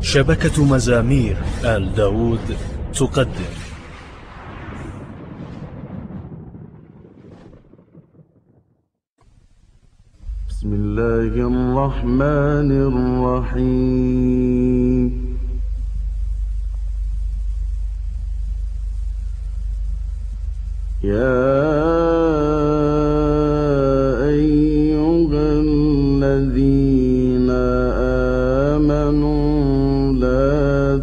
شبكة مزامير آل داود تقدم. بسم الله الرحمن الرحيم. يا أيها الذين آمنوا لا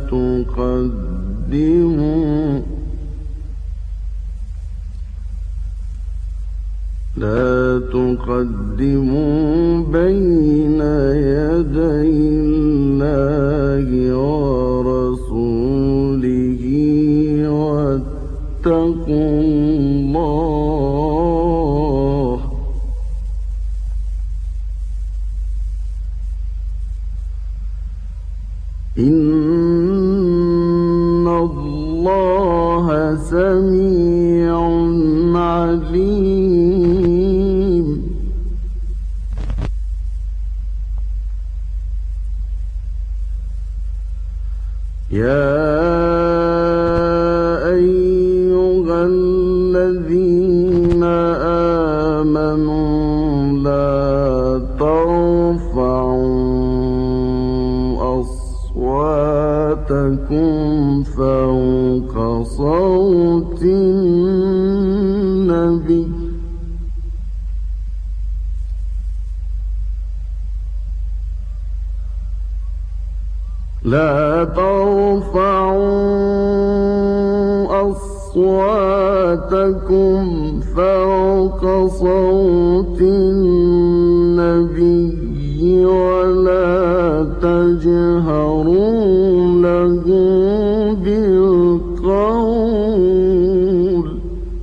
تقدموا بين يدي الله ورسوله واتقوا الله إن الله سميع عليم. يا أيها الذين آمنوا لا ترفعوا أصواتكم فوق صوت النبي لا ترفعوا أصواتكم فوق صوت النبي ولا تجهروا له بالقول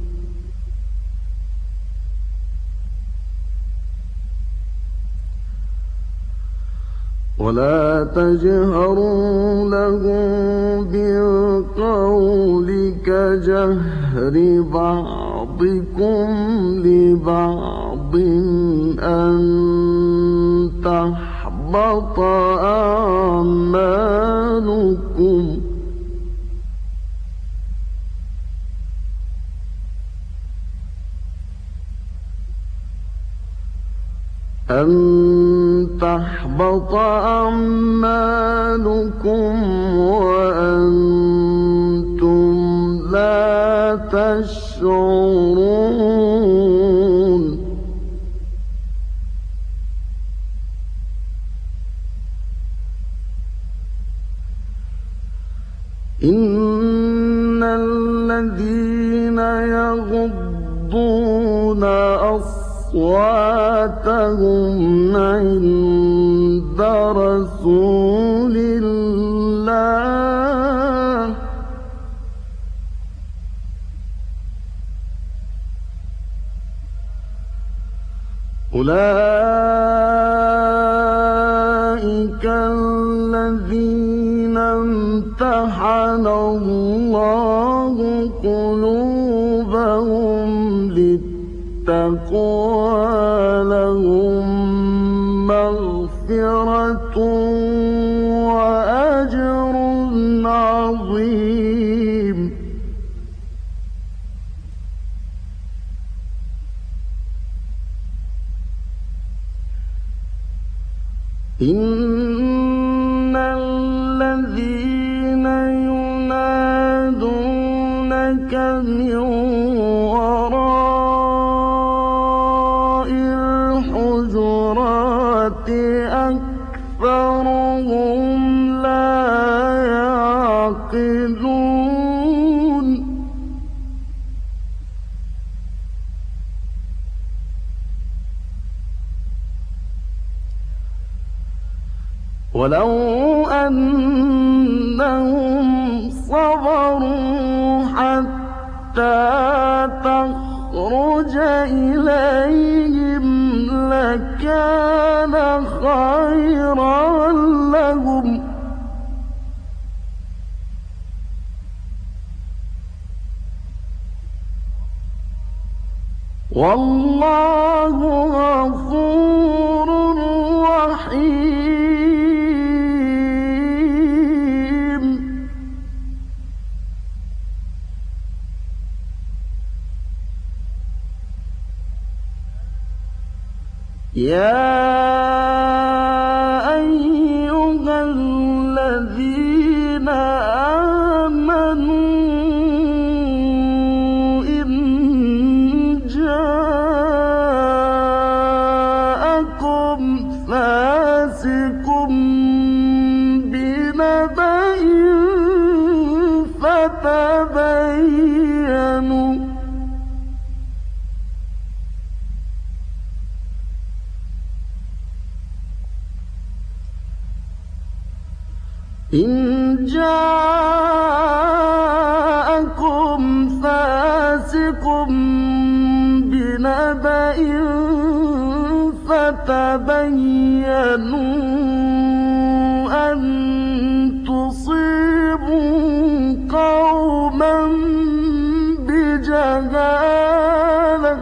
كجهر بعضكم لبعض أن تحبط أعمالكم وأنتم لا تشعرون. إن الذين يغضون أصواتهم عند رسول الله أولئك الذين امتحن الله قلوبهم للتقوى لهم مغفرة وأجر عظيم. إن الذين ينادونك من وراء الحجرات أكثرهم لا يعقلون. ولو أنهم صبروا حتى تخرج إليهم لكان خيرا لهم والله غفور رحيم. يا أيها الذين آمنوا إن جاءكم فاسق بنبأ فتبينوا إن جاءكم فاسق بنبأ فتبينوا أن تصيبوا قوما بجهالة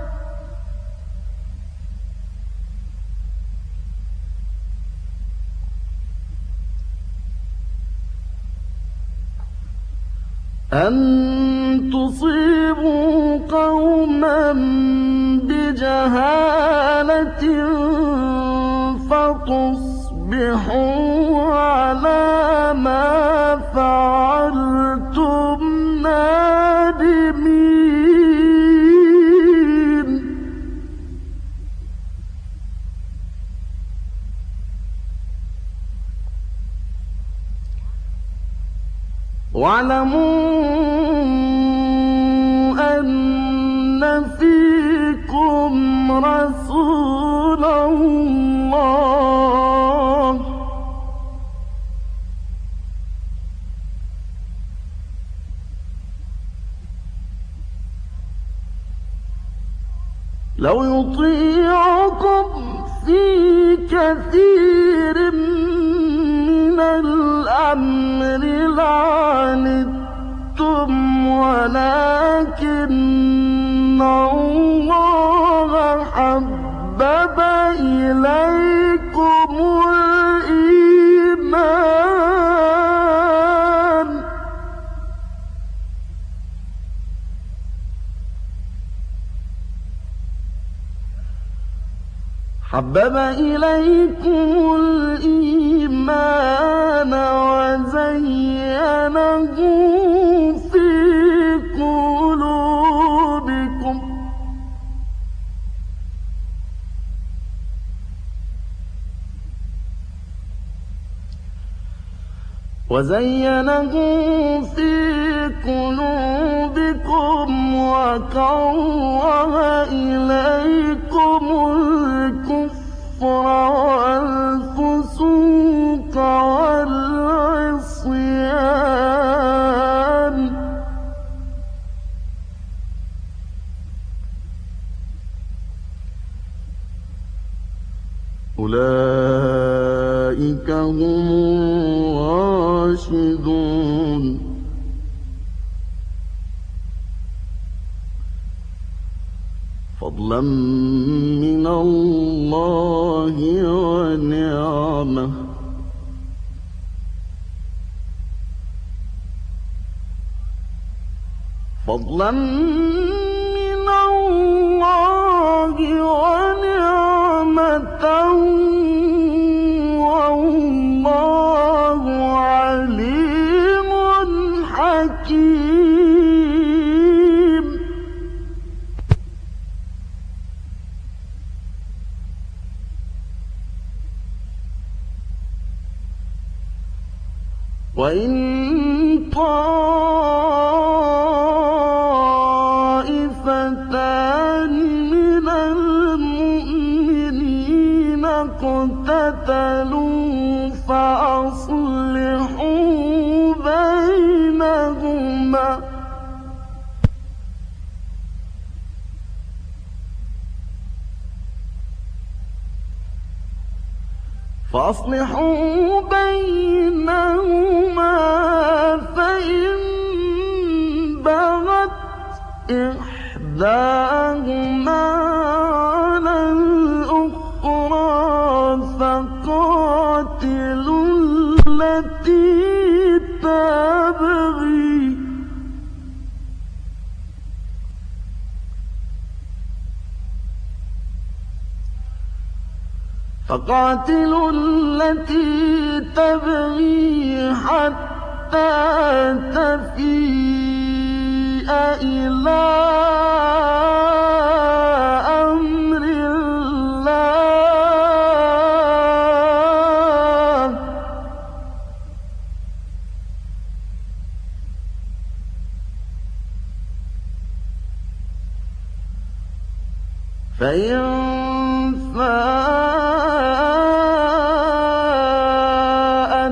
فتصبحوا على ما فعلتم نادمين. واعلموا أن فيكم رسول الله لو يطيعكم في كثير من الأمر لعنتم ولكن الله حبب إليكم الإيمان وزينه في قلوبكم وكره إليكم الكفر والفسوق والعصيان أولئك هم الراشدون فضلا من الله ونعمة فضلا من الله ونعمة والله عليم حكيم. وإن طائفتان من المؤمنين اقتتلوا فأصلحوا بينهما فإن بغت إحداهما على الأخرى فقاتلوا التي تبغي فقاتلوا التي تبغي حتى تفيء إلى أمر الله فإن فاءت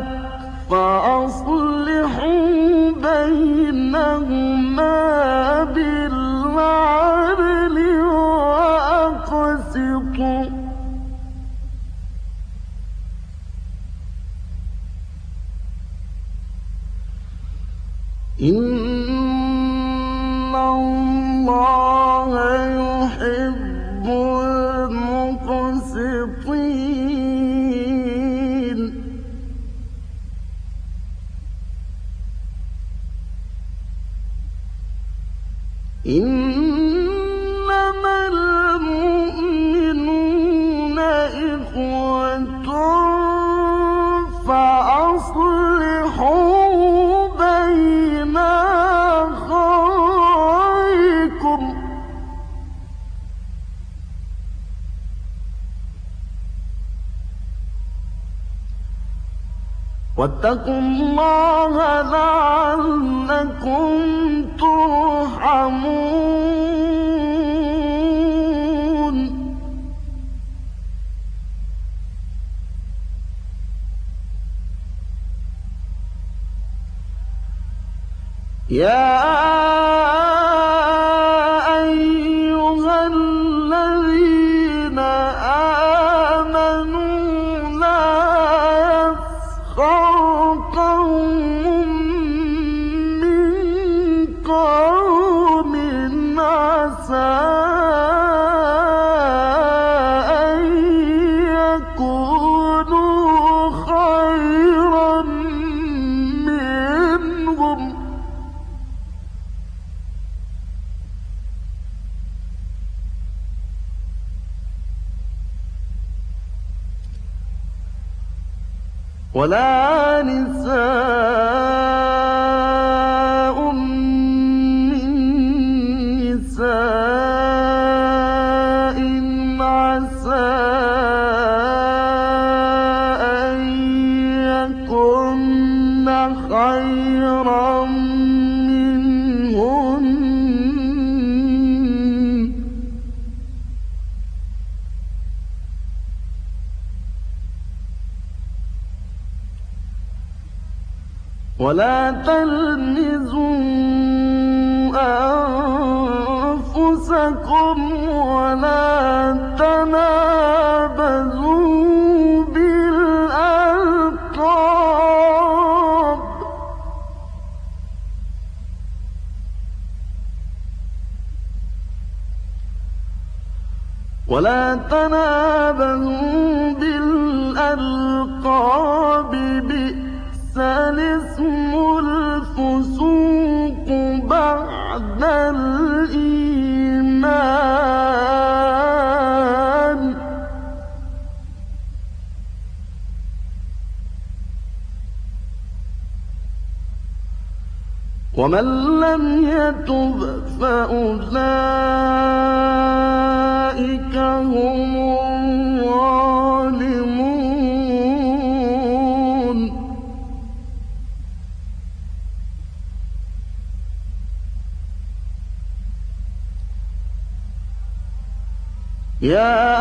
فأصلحوا بينهما بالعدل وأقسطوا إن الله يحب المقسطين إنما المؤمنون إخوة فأصلحوا بين أخويكم واتقوا الله لعلكم ترحمون يا أيها الذين آمنوا لا يسخر قوم من قوم عسى أن يكونوا خيرا منهم ولا نساء من نساء عسى أن يكن خيرا منهن ولا تلمزوا أنفسكم ولا تنابزوا بالألقاب بئس الاسم الفسوق بعد الإيمان ومن لم يتب فأولئك هم الظالمون يا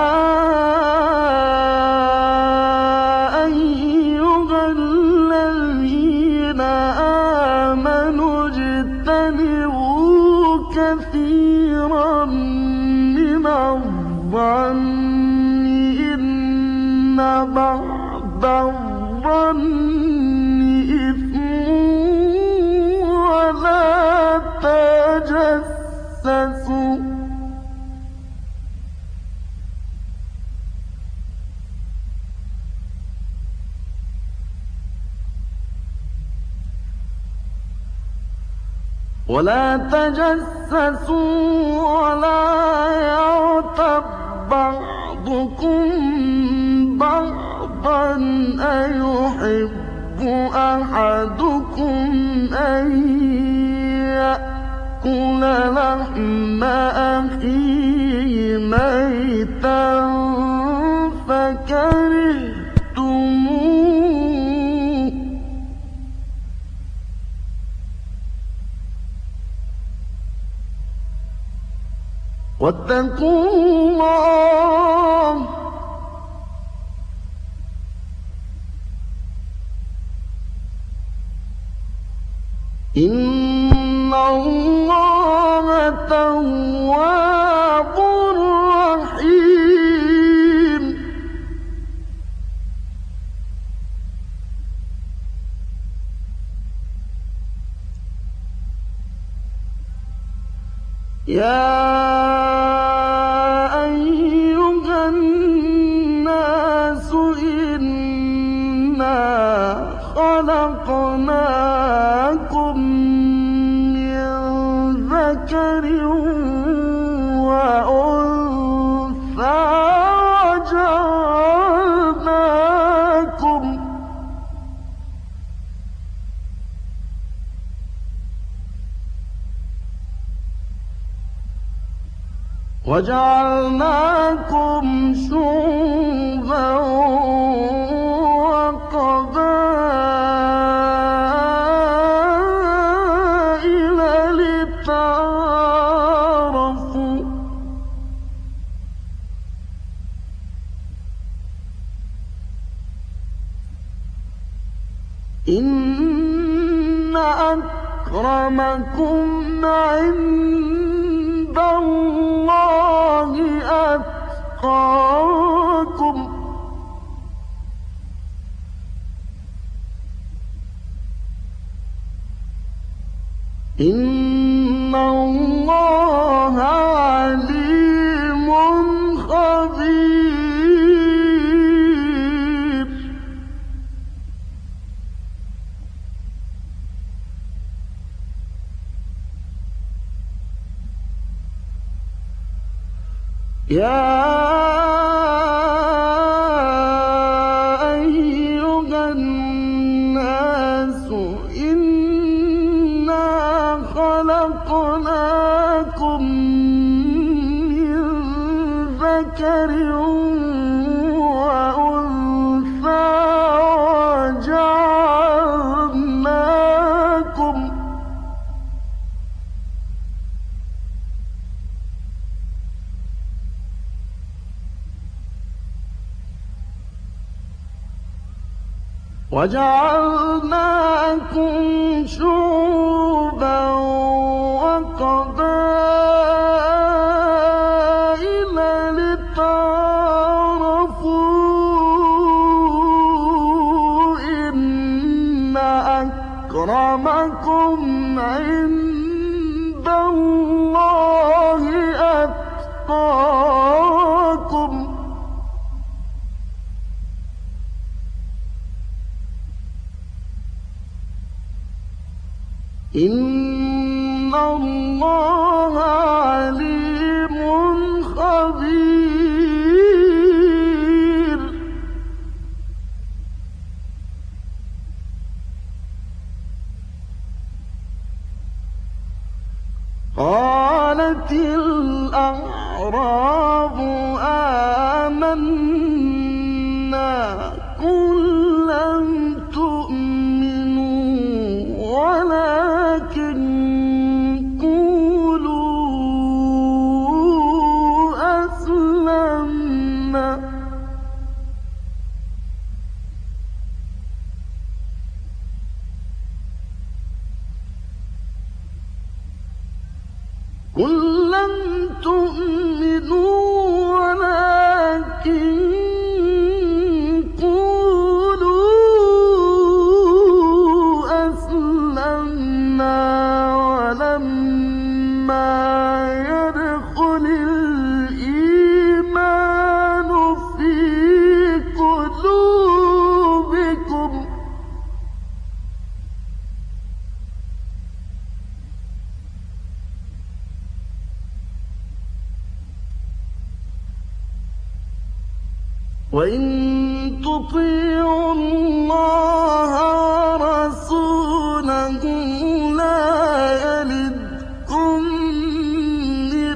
أيها الذين آمنوا اجتنبوا كثيرا من الظن إن بعض الظن إثم ولا تجسسوا ولا يغتب بعضكم بعضا أيحب أحدكم أن يأكل لحم أخيه ميتا فكرهتموه واتقوا الله إن الله تواب رحيم يا أيها الناس إنا خلقناكم من ذكر وأنثى وجعلناكم شعوبا وقبائل لتعارفوا إن أكرمكم عند الله أتقاكم إن الله عليم خبير يا أيها الناس إنا خلقناكم من ذكر وأنثى وجعلناكم شعوبا وقبائل لتعارفوا إن أكرمكم عند الله أتقاكم إن الله عليم خبير قالت الأعراب آمنا قل لم تؤمنوا ولكن قولوا أسلمنا قل لم تؤمنوا ولكن ولما يدخل الإيمان في قلوبكم وإن تطيعوا الله ورسوله لا يلدكم من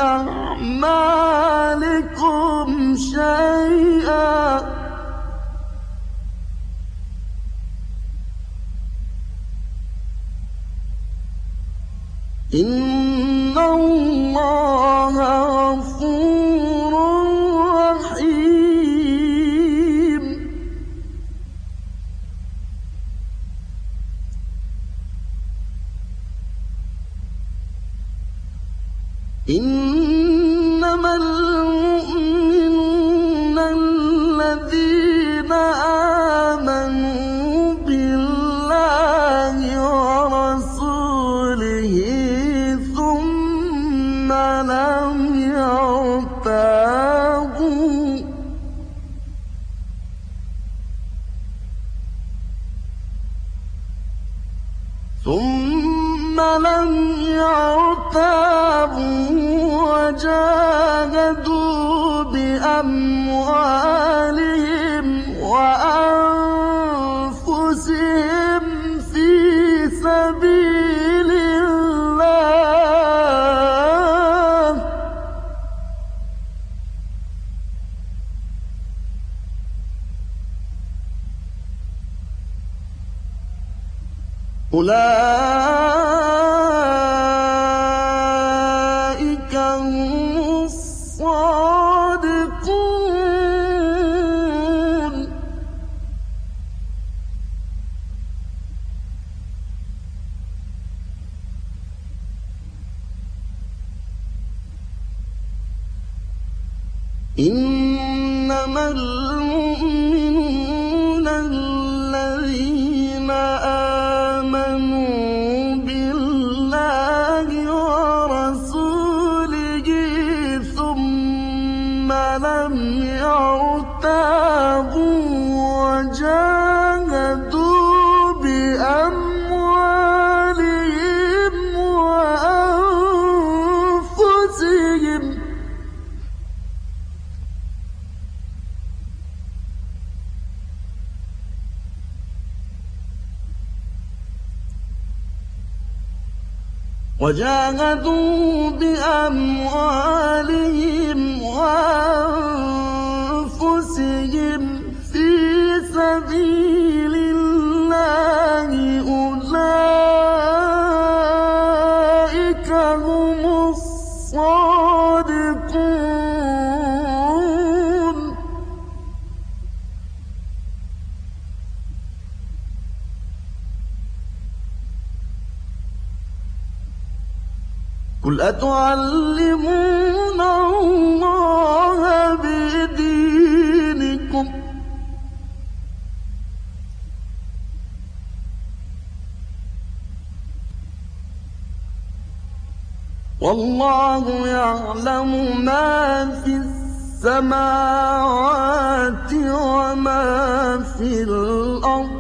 أعمالكم شيئا إن الله غفور رحيم. إنما المؤمنون الذين آمنوا بالله ورسوله ثم لم يرتابوا وجاهدوا بأموالهم وأنفسهم في سبيل الله أولئك هم الصادقون. إنما المؤمنون الذين آمنوا بالله ورسوله ثم لم يرتابوا وجاهدوا بأموالهم وأنفسهم في سبيل الله أولئك هم الصادقون. قل أتعلمون الله بدينكم والله يعلم ما في السماوات وما في الأرض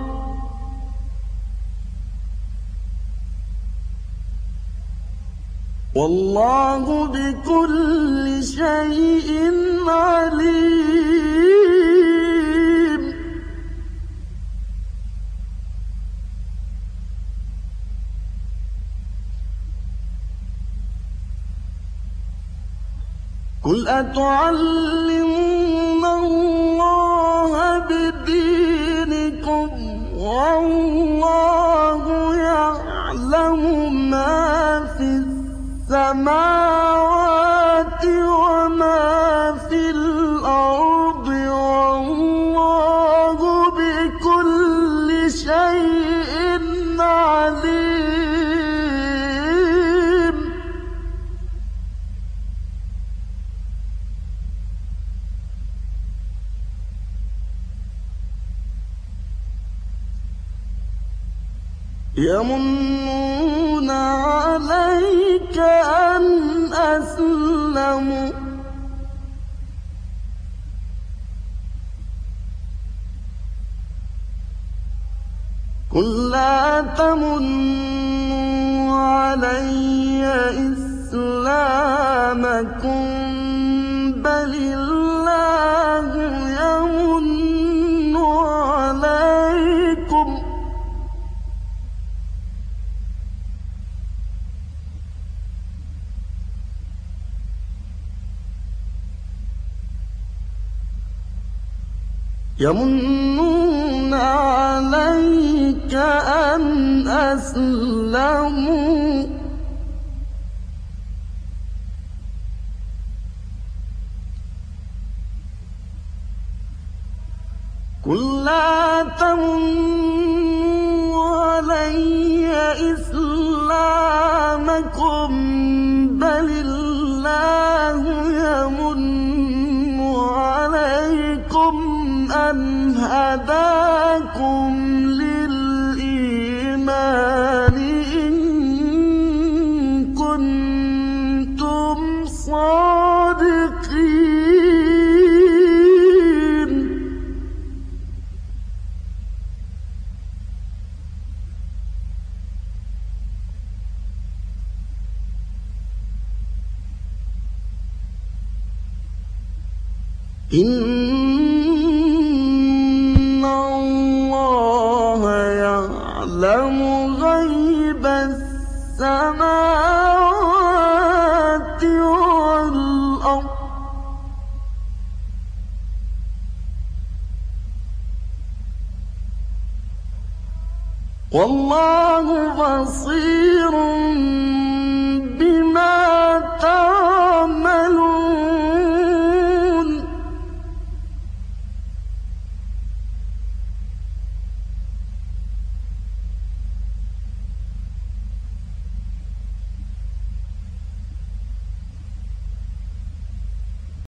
والله بكل شيء عليم. قل أتعلمون الله بدينكم والله يعلم ما في السماوات وما في الأرض والله بكل شيء عليم. يمنون عليك أن أسلموا قل لا تمنوا علي إسلامكم بل الله يمن يمنون عليك أن أسلموا قل لا تمنوا علي إسلامكم بل الله يمن عليكم أن هداكم للإيمان إن كنتم صادقين. إن الله يعلم غيب السماوات والأرض والله بصير